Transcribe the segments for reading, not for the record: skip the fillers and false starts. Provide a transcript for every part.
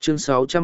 Chương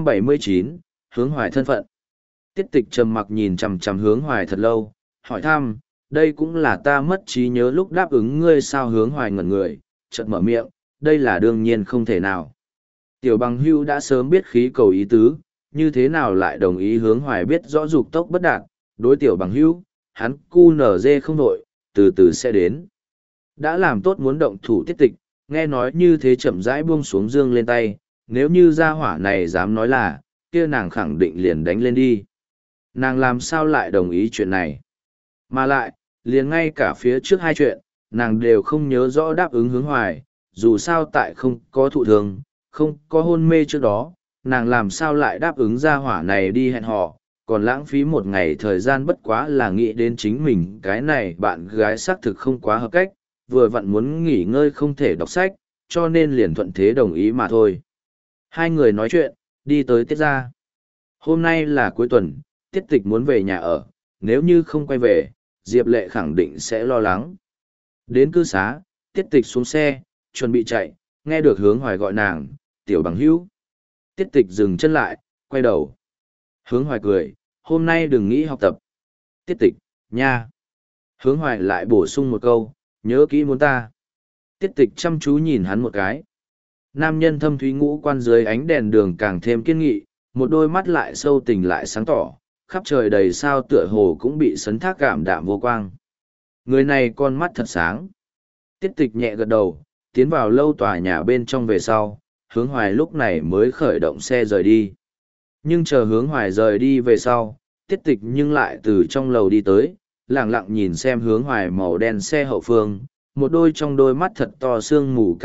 679, hướng hoài thân phận. Tiết tịch trầm mặc nhìn chằm chằm hướng hoài thật lâu, hỏi thăm, đây cũng là ta mất trí nhớ lúc đáp ứng ngươi sao. Hướng hoài ngẩn người, chợt mở miệng, đây là đương nhiên không thể nào. Tiểu bằng hưu đã sớm biết khí cầu ý tứ, như thế nào lại đồng ý. Hướng hoài biết rõ dục tốc bất đạt, đối tiểu bằng hưu, hắn cu nở dê không đội, từ từ sẽ đến. Đã làm tốt muốn động thủ tiết tịch, nghe nói như thế chậm rãi buông xuống dương lên tay, nếu như gia hỏa này dám nói là, kia nàng khẳng định liền đánh lên đi. Nàng làm sao lại đồng ý chuyện này? Mà lại, liền ngay cả phía trước hai chuyện, nàng đều không nhớ rõ đáp ứng hướng hoài, dù sao tại không có thụ thường, không có hôn mê trước đó, nàng làm sao lại đáp ứng gia hỏa này đi hẹn hò, còn lãng phí một ngày thời gian bất quá là nghĩ đến chính mình cái này bạn gái xác thực không quá hợp cách, vừa vặn muốn nghỉ ngơi không thể đọc sách, cho nên liền thuận thế đồng ý mà thôi. Hai người nói chuyện, đi tới tiết ra. Hôm nay là cuối tuần, tiết tịch muốn về nhà ở, nếu như không quay về, Diệp Lệ khẳng định sẽ lo lắng. Đến cư xá, tiết tịch xuống xe, chuẩn bị chạy, nghe được hướng hoài gọi nàng, tiểu bằng hữu. Tiết tịch dừng chân lại, quay đầu. Hướng hoài cười, hôm nay đừng nghĩ học tập. Tiết tịch, nha. Hướng hoài lại bổ sung một câu, nhớ kỹ muốn ta. Tiết tịch chăm chú nhìn hắn một cái. Nam nhân thâm thúy ngũ quan dưới ánh đèn đường càng thêm kiên nghị, một đôi mắt lại sâu tình lại sáng tỏ, khắp trời đầy sao tựa hồ cũng bị sấn thác cảm đạm vô quang. Người này con mắt thật sáng. Tiết tịch nhẹ gật đầu, tiến vào lâu tòa nhà bên trong về sau, hướng hoài lúc này mới khởi động xe rời đi. Nhưng chờ hướng hoài rời đi về sau, tiết tịch nhưng lại từ trong lầu đi tới, lẳng lặng nhìn xem hướng hoài màu đen xe hậu phương, một đôi trong đôi mắt thật to sương mù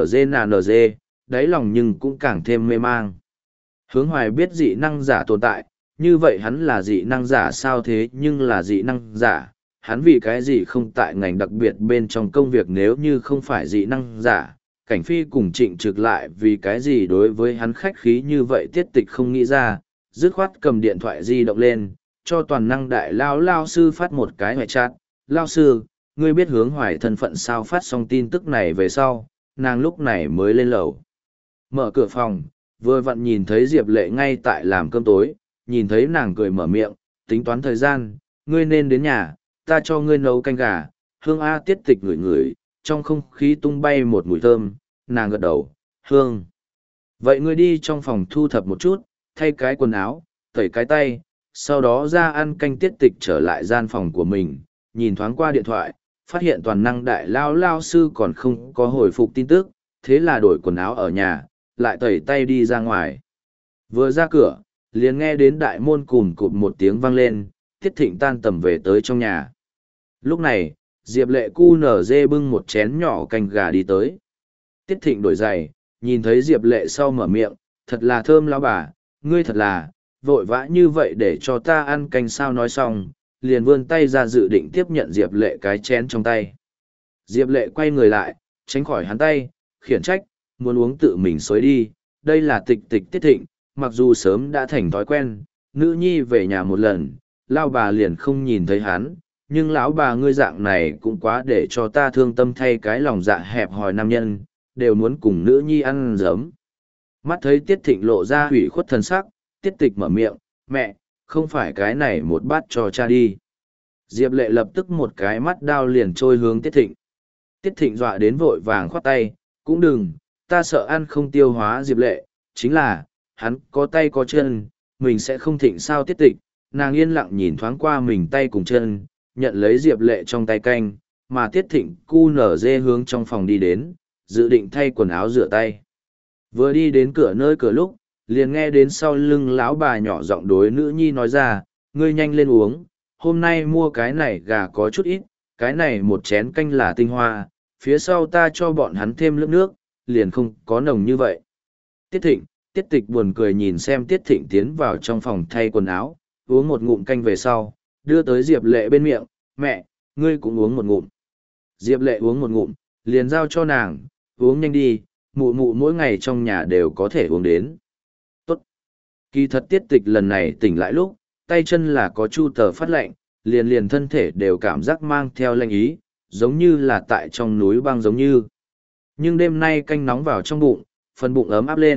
KNG, đáy lòng nhưng cũng càng thêm mê mang. Hướng hoài biết dị năng giả tồn tại, như vậy hắn là dị năng giả sao thế nhưng là dị năng giả, hắn vì cái gì không tại ngành đặc biệt bên trong công việc nếu như không phải dị năng giả, cảnh phi cùng trịnh trực lại vì cái gì đối với hắn khách khí như vậy tiết tịch không nghĩ ra, dứt khoát cầm điện thoại di động lên, cho toàn năng đại lao sư phát một cái hoại chat, lao sư, ngươi biết hướng hoài thân phận sao. Phát xong tin tức này về sau, nàng lúc này mới lên lầu. Mở cửa phòng, vừa vặn nhìn thấy Diệp Lệ ngay tại làm cơm tối, nhìn thấy nàng cười mở miệng, tính toán thời gian, ngươi nên đến nhà, ta cho ngươi nấu canh gà. Hương A tiết tịch ngửi ngửi, trong không khí tung bay một mùi thơm, nàng gật đầu, hương. Vậy ngươi đi trong phòng thu thập một chút, thay cái quần áo, tẩy cái tay, sau đó ra ăn canh. Tiết tịch trở lại gian phòng của mình, nhìn thoáng qua điện thoại, phát hiện toàn năng đại lao sư còn không có hồi phục tin tức, thế là đổi quần áo ở nhà, lại tẩy tay đi ra ngoài. Vừa ra cửa, liền nghe đến đại môn cùm cụp một tiếng vang lên, Tiết Thịnh tan tầm về tới trong nhà. Lúc này, Diệp Lệ cu nở dê bưng một chén nhỏ canh gà đi tới. Tiết Thịnh đổi giày, nhìn thấy Diệp Lệ sau mở miệng, thật là thơm lão bà, ngươi thật là, vội vã như vậy để cho ta ăn canh sao. Nói xong, liền vươn tay ra dự định tiếp nhận Diệp Lệ cái chén trong tay. Diệp Lệ quay người lại, tránh khỏi hắn tay, khiển trách, muốn uống tự mình xối đi, đây là tịch tịch Tiết Thịnh, mặc dù sớm đã thành thói quen, nữ nhi về nhà một lần, lao bà liền không nhìn thấy hắn, nhưng lão bà ngươi dạng này cũng quá để cho ta thương tâm thay cái lòng dạ hẹp hòi nam nhân, đều muốn cùng nữ nhi ăn giấm. Mắt thấy Tiết Thịnh lộ ra hủy khuất thần sắc, Tiết Tịch mở miệng, mẹ, không phải cái này một bát cho cha đi. Diệp Lệ lập tức một cái mắt đao liền trôi hướng Tiết Thịnh. Tiết Thịnh dọa đến vội vàng khoát tay, cũng đừng, ta sợ ăn không tiêu hóa. Diệp Lệ, chính là, hắn có tay có chân, mình sẽ không thịnh sao. Tiết Tịch, nàng yên lặng nhìn thoáng qua mình tay cùng chân, nhận lấy Diệp Lệ trong tay canh, mà Tiết Thịnh cu nở dê hướng trong phòng đi đến, dự định thay quần áo rửa tay. Vừa đi đến cửa lúc, liền nghe đến sau lưng lão bà nhỏ giọng đối nữ nhi nói ra, ngươi nhanh lên uống, hôm nay mua cái này gà có chút ít, cái này một chén canh là tinh hoa, phía sau ta cho bọn hắn thêm lớp nước, liền không có nồng như vậy. Tiết Thịnh, Tiết Tịch buồn cười nhìn xem Tiết Thịnh tiến vào trong phòng thay quần áo, uống một ngụm canh về sau, đưa tới Diệp Lệ bên miệng, mẹ, ngươi cũng uống một ngụm. Diệp Lệ uống một ngụm, liền giao cho nàng, uống nhanh đi, mụ mụ mỗi ngày trong nhà đều có thể uống đến. Tốt. Kỳ thật Tiết Tịch lần này tỉnh lại lúc, tay chân là có chu tờ phát lạnh, liền thân thể đều cảm giác mang theo lạnh ý, giống như là tại trong núi băng giống như. Nhưng đêm nay canh nóng vào trong bụng, phần bụng ấm áp lên,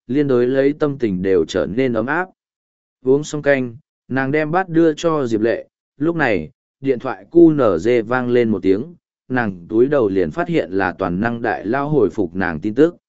liên đối lấy tâm tình đều trở nên ấm áp. Uống xong canh, nàng đem bát đưa cho Diệp Lệ, lúc này, điện thoại QNZ vang lên một tiếng, nàng túi đầu liền phát hiện là toàn năng đại lao hồi phục nàng tin tức.